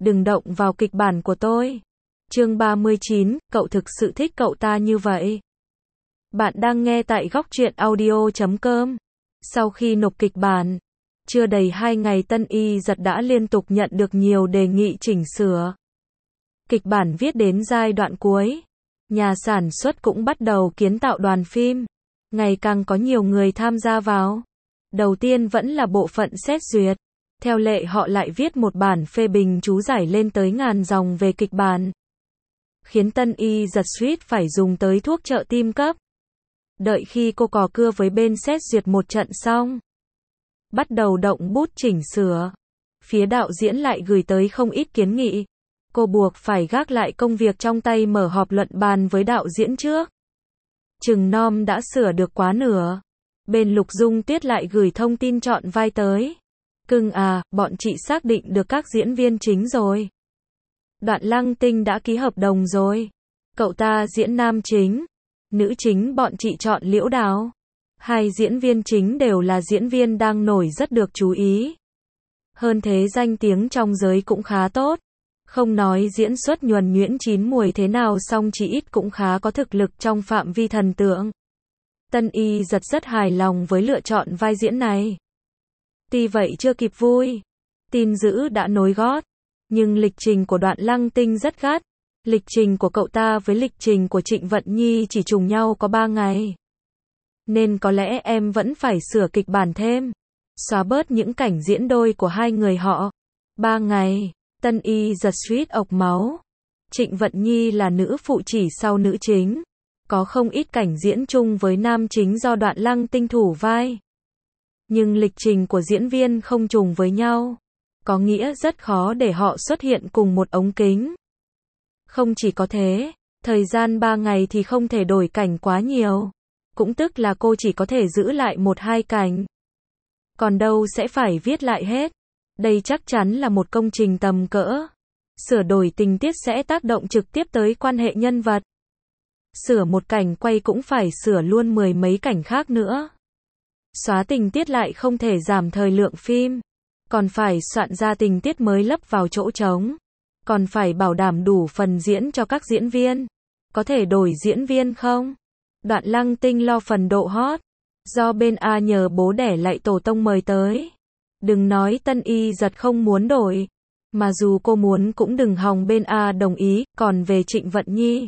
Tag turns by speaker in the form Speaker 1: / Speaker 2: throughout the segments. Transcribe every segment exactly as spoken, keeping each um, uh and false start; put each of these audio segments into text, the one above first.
Speaker 1: đừng động vào kịch bản của tôi. Chương ba mươi chín, cậu thực sự thích cậu ta như vậy. Bạn đang nghe tại góc truyện audio chấm com. Sau khi nộp kịch bản, chưa đầy hai ngày Tân Y Giật đã liên tục nhận được nhiều đề nghị chỉnh sửa. Kịch bản viết đến giai đoạn cuối, nhà sản xuất cũng bắt đầu kiến tạo đoàn phim, ngày càng có nhiều người tham gia vào. Đầu tiên vẫn là bộ phận xét duyệt. Theo lệ họ lại viết một bản phê bình chú giải lên tới ngàn dòng về kịch bản, khiến Tân Y Giật suýt phải dùng tới thuốc trợ tim cấp. Đợi khi cô cò cưa với bên xét duyệt một trận xong, bắt đầu động bút chỉnh sửa, phía đạo diễn lại gửi tới không ít kiến nghị. Cô buộc phải gác lại công việc trong tay mở họp luận bàn với đạo diễn trước. Chừng nom đã sửa được quá nửa, bên Lục Dung Tuyết lại gửi thông tin chọn vai tới. Cưng à, bọn chị xác định được các diễn viên chính rồi. Đoạn Lăng Tinh đã ký hợp đồng rồi. Cậu ta diễn nam chính, nữ chính bọn chị chọn Liễu Đào. Hai diễn viên chính đều là diễn viên đang nổi rất được chú ý. Hơn thế danh tiếng trong giới cũng khá tốt. Không nói diễn xuất nhuần nhuyễn chín muồi thế nào song chỉ ít cũng khá có thực lực trong phạm vi thần tượng. Tân Y Giật rất hài lòng với lựa chọn vai diễn này. Tuy vậy chưa kịp vui, tin dữ đã nối gót. Nhưng lịch trình của Đoạn Lăng Tinh rất gắt. Lịch trình của cậu ta với lịch trình của Trịnh Vận Nhi chỉ trùng nhau có ba ngày. Nên có lẽ em vẫn phải sửa kịch bản thêm, xóa bớt những cảnh diễn đôi của hai người họ. Ba ngày, Tân Y Giật suýt ộc máu. Trịnh Vận Nhi là nữ phụ chỉ sau nữ chính. Có không ít cảnh diễn chung với nam chính do Đoạn Lăng Tinh thủ vai. Nhưng lịch trình của diễn viên không trùng với nhau, có nghĩa rất khó để họ xuất hiện cùng một ống kính. Không chỉ có thế, thời gian ba ngày thì không thể đổi cảnh quá nhiều. Cũng tức là cô chỉ có thể giữ lại một hai cảnh. Còn đâu sẽ phải viết lại hết. Đây chắc chắn là một công trình tầm cỡ. Sửa đổi tình tiết sẽ tác động trực tiếp tới quan hệ nhân vật. Sửa một cảnh quay cũng phải sửa luôn mười mấy cảnh khác nữa. Xóa tình tiết lại không thể giảm thời lượng phim. Còn phải soạn ra tình tiết mới lấp vào chỗ trống. Còn phải bảo đảm đủ phần diễn cho các diễn viên. Có thể đổi diễn viên không? Đoạn Lăng Tinh lo phần độ hot. Do bên A nhờ bố đẻ lại tổ tông mời tới. Đừng nói Tân Y Giật không muốn đổi. Mà dù cô muốn cũng đừng hòng bên A đồng ý. Còn về Trịnh Vận Nhi,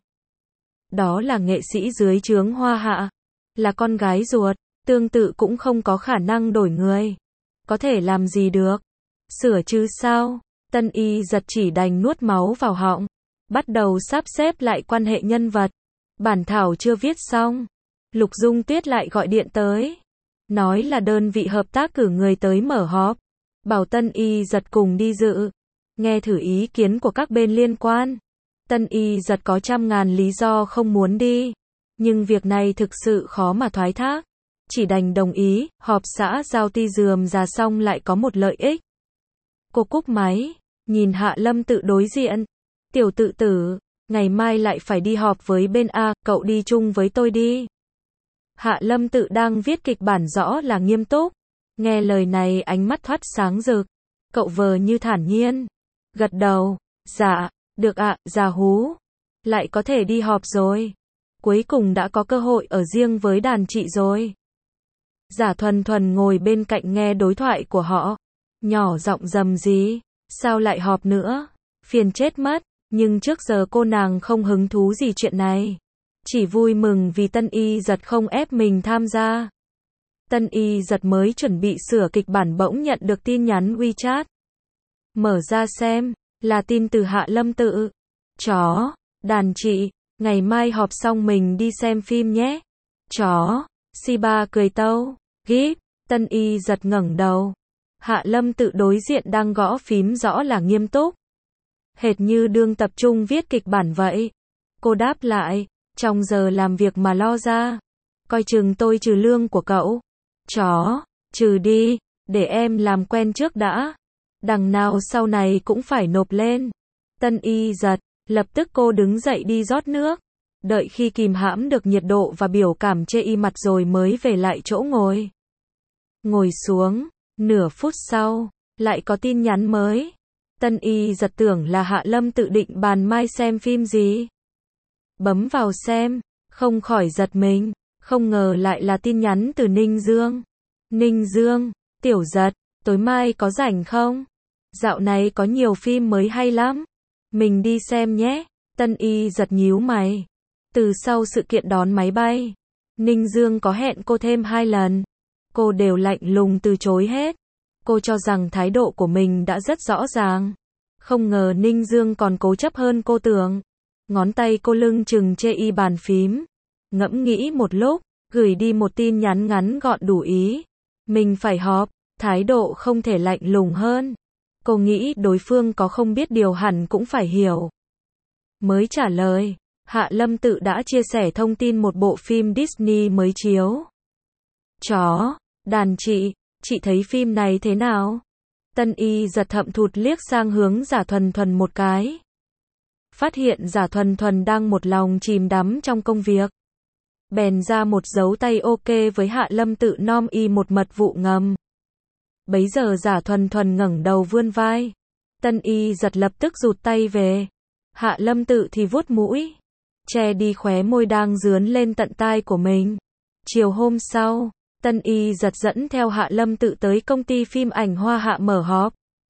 Speaker 1: đó là nghệ sĩ dưới trướng Hoa Hạ. Là con gái ruột. Tương tự cũng không có khả năng đổi người. Có thể làm gì được? Sửa chứ sao? Tân Y Giật chỉ đành nuốt máu vào họng. Bắt đầu sắp xếp lại quan hệ nhân vật. Bản thảo chưa viết xong. Lục Dung Tuyết lại gọi điện tới. Nói là đơn vị hợp tác cử người tới mở họp. Bảo Tân Y Giật cùng đi dự. Nghe thử ý kiến của các bên liên quan. Tân Y Giật có trăm ngàn lý do không muốn đi. Nhưng việc này thực sự khó mà thoái thác. Chỉ đành đồng ý. Họp xã giao ti rườm rà xong lại có một lợi ích. Cô cúp máy, nhìn Hạ Lâm Tự đối diện. Tiểu Tự tử, ngày mai lại phải đi họp với bên A, cậu đi chung với tôi đi. Hạ Lâm Tự đang viết kịch bản rõ là nghiêm túc. Nghe lời này ánh mắt thoát sáng rực. Cậu vờ như thản nhiên. Gật đầu, dạ, được ạ, già hú. Lại có thể đi họp rồi. Cuối cùng đã có cơ hội ở riêng với đàn chị rồi. Giả Thuần Thuần ngồi bên cạnh nghe đối thoại của họ. Nhỏ giọng rầm gì, sao lại họp nữa, phiền chết mất. Nhưng trước giờ cô nàng không hứng thú gì chuyện này. Chỉ vui mừng vì Tân Y Giật không ép mình tham gia. Tân Y Giật mới chuẩn bị sửa kịch bản bỗng nhận được tin nhắn WeChat. Mở ra xem, là tin từ Hạ Lâm Tự. Chó, đàn chị, ngày mai họp xong mình đi xem phim nhé. Chó, si ba cười tâu, gíp. Tân Y Giật ngẩng đầu. Hạ Lâm Tự đối diện đang gõ phím rõ là nghiêm túc. Hệt như đương tập trung viết kịch bản vậy. Cô đáp lại, trong giờ làm việc mà lo ra. Coi chừng tôi trừ lương của cậu. Chó, trừ đi, để em làm quen trước đã. Đằng nào sau này cũng phải nộp lên. Tân Y Giật, lập tức cô đứng dậy đi rót nước. Đợi khi kìm hãm được nhiệt độ và biểu cảm chê y mặt rồi mới về lại chỗ ngồi. Ngồi xuống, nửa phút sau, lại có tin nhắn mới. Tân Y giật tưởng là Hạ Lâm tự định bàn mai xem phim gì. Bấm vào xem, không khỏi giật mình, không ngờ lại là tin nhắn từ Ninh Dương. Ninh Dương, Tiểu Giật, tối mai có rảnh không? Dạo này có nhiều phim mới hay lắm. Mình đi xem nhé. Tân Y giật nhíu mày. Từ sau sự kiện đón máy bay, Ninh Dương có hẹn cô thêm hai lần. Cô đều lạnh lùng từ chối hết. Cô cho rằng thái độ của mình đã rất rõ ràng. Không ngờ Ninh Dương còn cố chấp hơn cô tưởng. Ngón tay cô lưng chừng chê y bàn phím. Ngẫm nghĩ một lúc, gửi đi một tin nhắn ngắn gọn đủ ý. Mình phải họp, thái độ không thể lạnh lùng hơn. Cô nghĩ đối phương có không biết điều hẳn cũng phải hiểu. Mới trả lời, Hạ Lâm tự đã chia sẻ thông tin một bộ phim Disney mới chiếu. Chó, đàn chị, chị thấy phim này thế nào? Tân Y giật thậm thụt liếc sang hướng Giả Thuần Thuần một cái. Phát hiện Giả Thuần Thuần đang một lòng chìm đắm trong công việc. Bèn ra một dấu tay ok với Hạ Lâm tự nom y một mật vụ ngầm. Bấy giờ Giả Thuần Thuần ngẩng đầu vươn vai. Tân Y giật lập tức rụt tay về. Hạ Lâm tự thì vuốt mũi, che đi khóe môi đang dướn lên tận tai của mình. Chiều hôm sau, Tân Y giật dẫn theo Hạ Lâm tự tới công ty phim ảnh Hoa Hạ mở họp.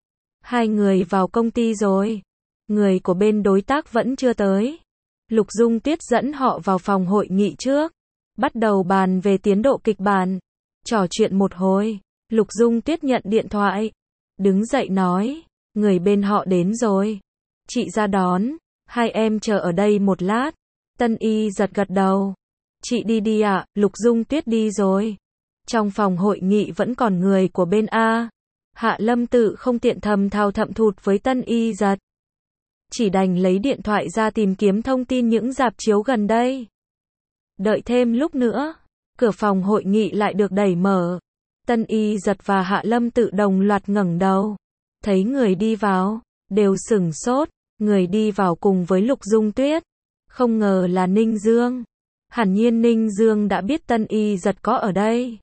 Speaker 1: Hai người vào công ty rồi. Người của bên đối tác vẫn chưa tới. Lục Dung Tuyết dẫn họ vào phòng hội nghị trước. Bắt đầu bàn về tiến độ kịch bản. Trò chuyện một hồi, Lục Dung Tuyết nhận điện thoại. Đứng dậy nói, người bên họ đến rồi. Chị ra đón, hai em chờ ở đây một lát. Tân Y giật gật đầu. Chị đi đi ạ, à, Lục Dung Tuyết đi rồi. Trong phòng hội nghị vẫn còn người của bên A. Hạ Lâm tự không tiện thầm thào thậm thụt với Tân Y giật. Chỉ đành lấy điện thoại ra tìm kiếm thông tin những rạp chiếu gần đây. Đợi thêm lúc nữa, cửa phòng hội nghị lại được đẩy mở. Tân Y giật và Hạ Lâm tự đồng loạt ngẩng đầu. Thấy người đi vào, đều sửng sốt. Người đi vào cùng với Lục Dung Tuyết. Không ngờ là Ninh Dương. Hẳn nhiên Ninh Dương đã biết Tân Y giật có ở đây.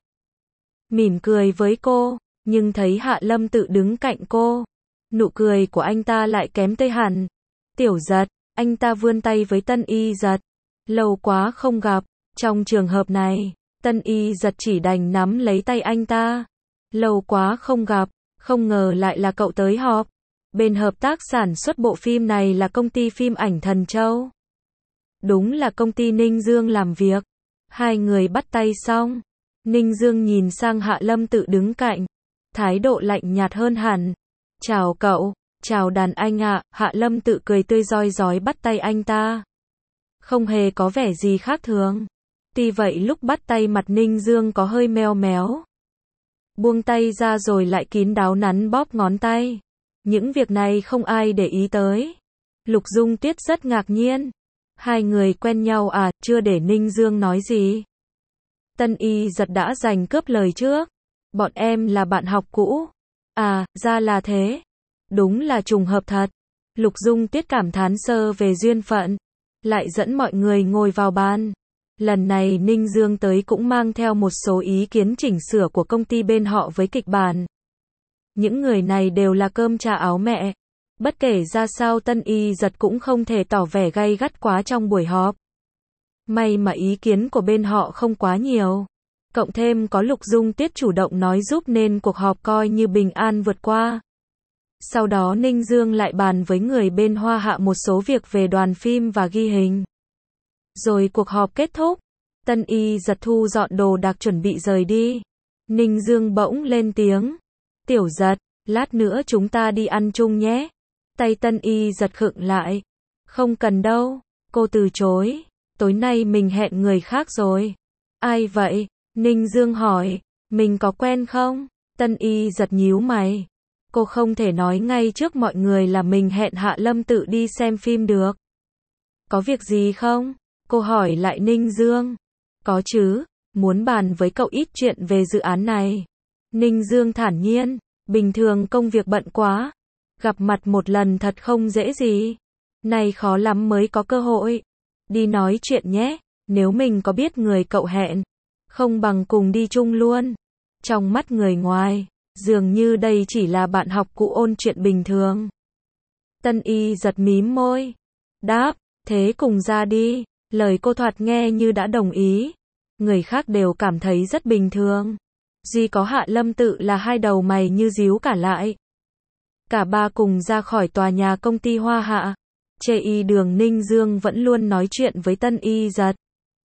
Speaker 1: Mỉm cười với cô, nhưng thấy Hạ Lâm tự đứng cạnh cô. Nụ cười của anh ta lại kém tươi hẳn. Tiểu Giật, anh ta vươn tay với Tân Y giật. Lâu quá không gặp, trong trường hợp này, Tân Y giật chỉ đành nắm lấy tay anh ta. Lâu quá không gặp, không ngờ lại là cậu tới họp. Bên hợp tác sản xuất bộ phim này là công ty phim ảnh Thần Châu. Đúng là công ty Ninh Dương làm việc. Hai người bắt tay xong. Ninh Dương nhìn sang Hạ Lâm tự đứng cạnh. Thái độ lạnh nhạt hơn hẳn. Chào cậu, chào đàn anh ạ, à. Hạ Lâm tự cười tươi rói rói bắt tay anh ta. Không hề có vẻ gì khác thường. Tuy vậy lúc bắt tay mặt Ninh Dương có hơi meo méo. Buông tay ra rồi lại kín đáo nắn bóp ngón tay. Những việc này không ai để ý tới. Lục Dung Tuyết rất ngạc nhiên. Hai người quen nhau à, chưa để Ninh Dương nói gì. Tân Y giật đã giành cướp lời trước. Bọn em là bạn học cũ. À, ra là thế. Đúng là trùng hợp thật. Lục Dung Tuyết cảm thán sơ về duyên phận. Lại dẫn mọi người ngồi vào bàn. Lần này Ninh Dương tới cũng mang theo một số ý kiến chỉnh sửa của công ty bên họ với kịch bản. Những người này đều là cơm cha áo mẹ. Bất kể ra sao Tân Y giật cũng không thể tỏ vẻ gay gắt quá trong buổi họp. May mà ý kiến của bên họ không quá nhiều. Cộng thêm có Lục Dung Tuyết chủ động nói giúp nên cuộc họp coi như bình an vượt qua. Sau đó Ninh Dương lại bàn với người bên Hoa Hạ một số việc về đoàn phim và ghi hình. Rồi cuộc họp kết thúc. Tân Y giật thu dọn đồ đạc chuẩn bị rời đi. Ninh Dương bỗng lên tiếng. Tiểu Giật, lát nữa chúng ta đi ăn chung nhé. Tay Tân Y giật khựng lại. Không cần đâu, cô từ chối. Tối nay mình hẹn người khác rồi. Ai vậy? Ninh Dương hỏi. Mình có quen không? Tân Y giật nhíu mày. Cô không thể nói ngay trước mọi người là mình hẹn Hạ Lâm tự đi xem phim được. Có việc gì không? Cô hỏi lại Ninh Dương. Có chứ, muốn bàn với cậu ít chuyện về dự án này. Ninh Dương thản nhiên. Bình thường công việc bận quá. Gặp mặt một lần thật không dễ gì. Này khó lắm mới có cơ hội. Đi nói chuyện nhé. Nếu mình có biết người cậu hẹn, không bằng cùng đi chung luôn. Trong mắt người ngoài, dường như đây chỉ là bạn học cũ ôn chuyện bình thường. Tân Y giật mím môi. Đáp, thế cùng ra đi. Lời cô thoạt nghe như đã đồng ý. Người khác đều cảm thấy rất bình thường. Duy có Hạ Lâm Tự là hai đầu mày như díu cả lại. Cả ba cùng ra khỏi tòa nhà công ty Hoa Hạ. Chê y đường Ninh Dương vẫn luôn nói chuyện với Tân Y giật.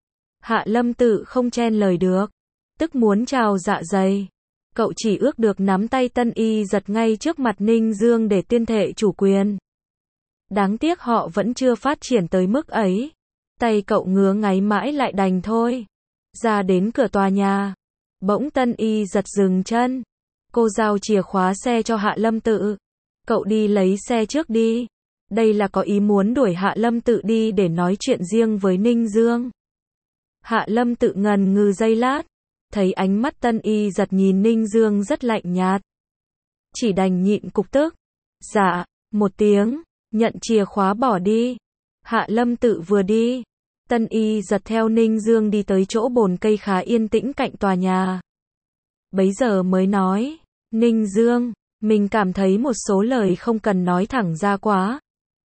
Speaker 1: Hạ Lâm Tự không chen lời được. Tức muốn trào dạ dày. Cậu chỉ ước được nắm tay Tân Y giật ngay trước mặt Ninh Dương để tuyên thệ chủ quyền. Đáng tiếc họ vẫn chưa phát triển tới mức ấy. Tay cậu ngứa ngáy mãi lại đành thôi. Ra đến cửa tòa nhà. Bỗng Tân Y giật dừng chân. Cô giao chìa khóa xe cho Hạ Lâm Tự. Cậu đi lấy xe trước đi. Đây là có ý muốn đuổi Hạ Lâm Tự đi để nói chuyện riêng với Ninh Dương. Hạ Lâm Tự ngần ngừ giây lát. Thấy ánh mắt Tân Y giật nhìn Ninh Dương rất lạnh nhạt. Chỉ đành nhịn cục tức. Dạ, một tiếng, nhận chìa khóa bỏ đi. Hạ Lâm Tự vừa đi. Tân Y giật theo Ninh Dương đi tới chỗ bồn cây khá yên tĩnh cạnh tòa nhà. Bấy giờ mới nói, Ninh Dương, mình cảm thấy một số lời không cần nói thẳng ra quá.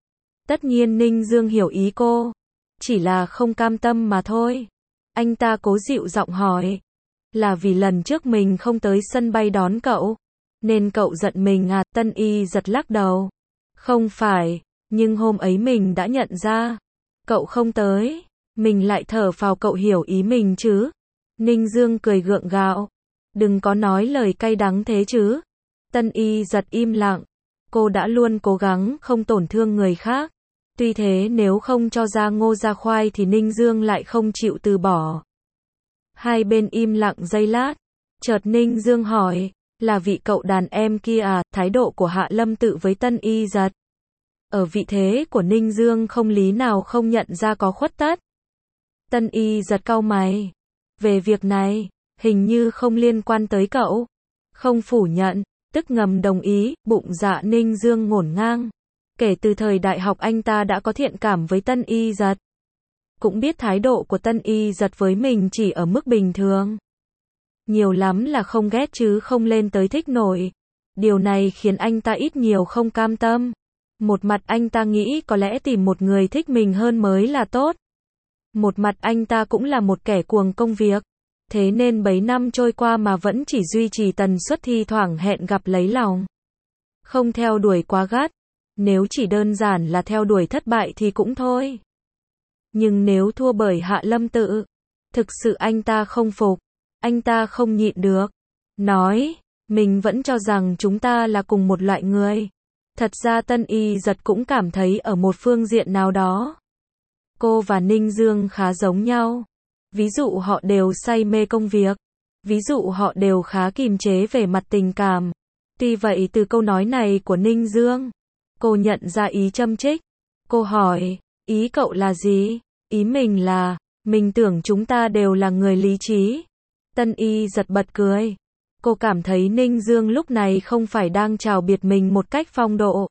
Speaker 1: Tất nhiên Ninh Dương hiểu ý cô. Chỉ là không cam tâm mà thôi. Anh ta cố dịu giọng hỏi. Là vì lần trước mình không tới sân bay đón cậu. Nên cậu giận mình à? Tân Y giật lắc đầu. Không phải, nhưng hôm ấy mình đã nhận ra. Cậu không tới. Mình lại thở phào cậu hiểu ý mình chứ. Ninh Dương cười gượng gạo. Đừng có nói lời cay đắng thế chứ. Tân Y giật im lặng. Cô đã luôn cố gắng không tổn thương người khác. Tuy thế nếu không cho ra ngô ra khoai thì Ninh Dương lại không chịu từ bỏ. Hai bên im lặng giây lát. Chợt Ninh Dương hỏi. Là vị cậu đàn em kia à? Thái độ của Hạ Lâm Tự với Tân Y giật. Ở vị thế của Ninh Dương không lý nào không nhận ra có khuất tất. Tân Y giật cau mày. Về việc này, hình như không liên quan tới cậu. Không phủ nhận, tức ngầm đồng ý, bụng dạ Ninh Dương ngổn ngang. Kể từ thời đại học anh ta đã có thiện cảm với Tân Y giật. Cũng biết thái độ của Tân Y giật với mình chỉ ở mức bình thường. Nhiều lắm là không ghét chứ không lên tới thích nổi. Điều này khiến anh ta ít nhiều không cam tâm. Một mặt anh ta nghĩ có lẽ tìm một người thích mình hơn mới là tốt. Một mặt anh ta cũng là một kẻ cuồng công việc. Thế nên bấy năm trôi qua mà vẫn chỉ duy trì tần suất thi thoảng hẹn gặp lấy lòng. Không theo đuổi quá gắt. Nếu chỉ đơn giản là theo đuổi thất bại thì cũng thôi. Nhưng nếu thua bởi Hạ Lâm Tự, thực sự anh ta không phục. Anh ta không nhịn được. Nói, mình vẫn cho rằng chúng ta là cùng một loại người. Thật ra Tân Y giật cũng cảm thấy ở một phương diện nào đó. Cô và Ninh Dương khá giống nhau. Ví dụ họ đều say mê công việc. Ví dụ họ đều khá kiềm chế về mặt tình cảm. Tuy vậy từ câu nói này của Ninh Dương, cô nhận ra ý châm chích. Cô hỏi, ý cậu là gì? Ý mình là, mình tưởng chúng ta đều là người lý trí. Tân Y giật bật cười. Cô cảm thấy Ninh Dương lúc này không phải đang chào biệt mình một cách phong độ.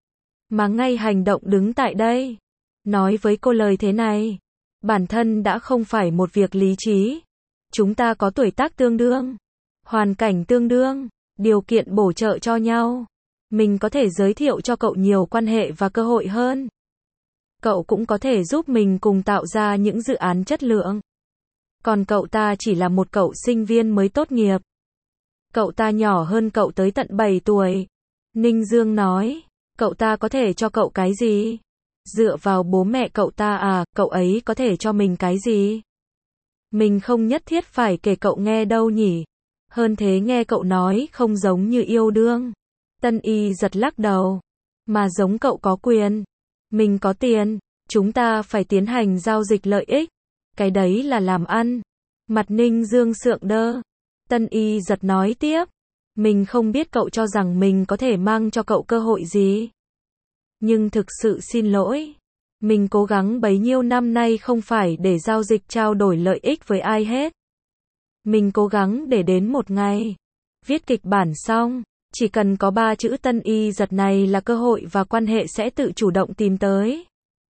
Speaker 1: Mà ngay hành động đứng tại đây. Nói với cô lời thế này. Bản thân đã không phải một việc lý trí. Chúng ta có tuổi tác tương đương. Hoàn cảnh tương đương. Điều kiện bổ trợ cho nhau. Mình có thể giới thiệu cho cậu nhiều quan hệ và cơ hội hơn. Cậu cũng có thể giúp mình cùng tạo ra những dự án chất lượng. Còn cậu ta chỉ là một cậu sinh viên mới tốt nghiệp. Cậu ta nhỏ hơn cậu tới tận bảy tuổi. Ninh Dương nói, cậu ta có thể cho cậu cái gì? Dựa vào bố mẹ cậu ta à, cậu ấy có thể cho mình cái gì? Mình không nhất thiết phải kể cậu nghe đâu nhỉ. Hơn thế nghe cậu nói không giống như yêu đương. Tân Y giật lắc đầu. Mà giống cậu có quyền. Mình có tiền. Chúng ta phải tiến hành giao dịch lợi ích. Cái đấy là làm ăn. Mặt Ninh Dương sượng đơ. Tân Y giật nói tiếp. Mình không biết cậu cho rằng mình có thể mang cho cậu cơ hội gì. Nhưng thực sự xin lỗi. Mình cố gắng bấy nhiêu năm nay không phải để giao dịch trao đổi lợi ích với ai hết. Mình cố gắng để đến một ngày. Viết kịch bản xong. Chỉ cần có ba chữ Tân Y giật này là cơ hội và quan hệ sẽ tự chủ động tìm tới.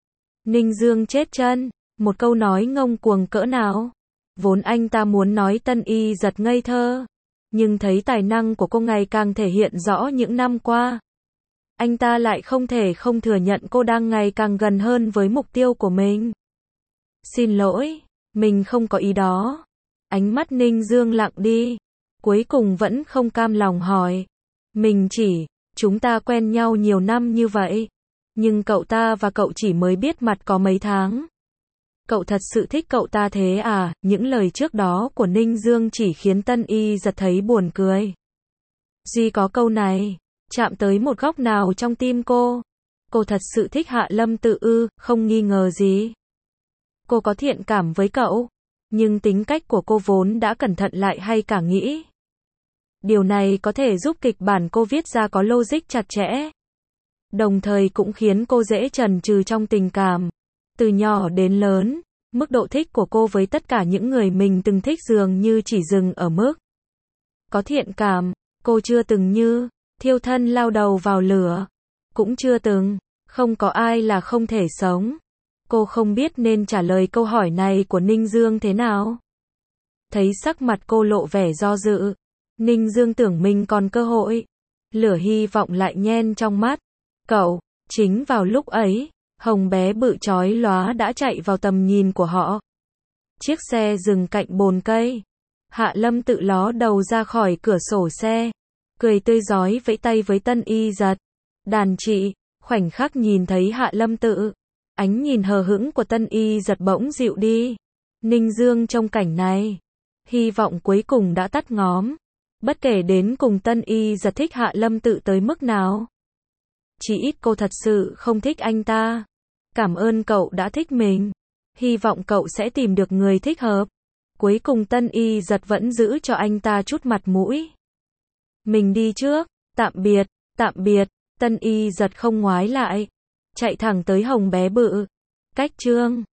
Speaker 1: Ninh Dương chết chân. Một câu nói ngông cuồng cỡ nào. Vốn anh ta muốn nói Tân Y giật ngây thơ. Nhưng thấy tài năng của cô ngày càng thể hiện rõ những năm qua. anh ta lại không thể không thừa nhận cô đang ngày càng gần hơn với mục tiêu của mình. Xin lỗi, mình không có ý đó. Ánh mắt Ninh Dương lặng đi. Cuối cùng vẫn không cam lòng hỏi. Mình chỉ, chúng ta quen nhau nhiều năm như vậy. Nhưng cậu ta và cậu chỉ mới biết mặt có mấy tháng. Cậu thật sự thích cậu ta thế à? Những lời trước đó của Ninh Dương chỉ khiến Tân Y giật thấy buồn cười. Duy có câu này, chạm tới một góc nào trong tim cô. Cô thật sự thích Hạ Lâm Tự ư, không nghi ngờ gì. Cô có thiện cảm với cậu, nhưng tính cách của cô vốn đã cẩn thận lại hay cả nghĩ. Điều này có thể giúp kịch bản cô viết ra có logic chặt chẽ. Đồng thời cũng khiến cô dễ chần chừ trong tình cảm. Từ nhỏ đến lớn, mức độ thích của cô với tất cả những người mình từng thích dường như chỉ dừng ở mức có thiện cảm. Cô chưa từng như thiêu thân lao đầu vào lửa, cũng chưa từng không có ai là không thể sống. Cô không biết nên trả lời câu hỏi này của Ninh Dương thế nào. Thấy sắc mặt cô lộ vẻ do dự, Ninh Dương tưởng mình còn cơ hội. Lửa hy vọng lại nhen trong mắt cậu. Chính vào lúc ấy, Hồng bé bự chói lóa đã chạy vào tầm nhìn của họ. Chiếc xe dừng cạnh bồn cây. Hạ Lâm Tự ló đầu ra khỏi cửa sổ xe, cười tươi rói vẫy tay với Tân Y Giật. Đàn chị, khoảnh khắc nhìn thấy Hạ Lâm Tự, ánh nhìn hờ hững của Tân Y Giật bỗng dịu đi. Ninh Dương trong cảnh này, hy vọng cuối cùng đã tắt ngóm. Bất kể đến cùng Tân Y Giật thích Hạ Lâm Tự tới mức nào. Chỉ ít cô thật sự không thích anh ta. Cảm ơn cậu đã thích mình. Hy vọng cậu sẽ tìm được người thích hợp. Cuối cùng Tân Y Giật vẫn giữ cho anh ta chút mặt mũi. Mình đi trước, tạm biệt, tạm biệt. Tân Y Giật không ngoái lại, chạy thẳng tới Hồng bé bự. Cách chương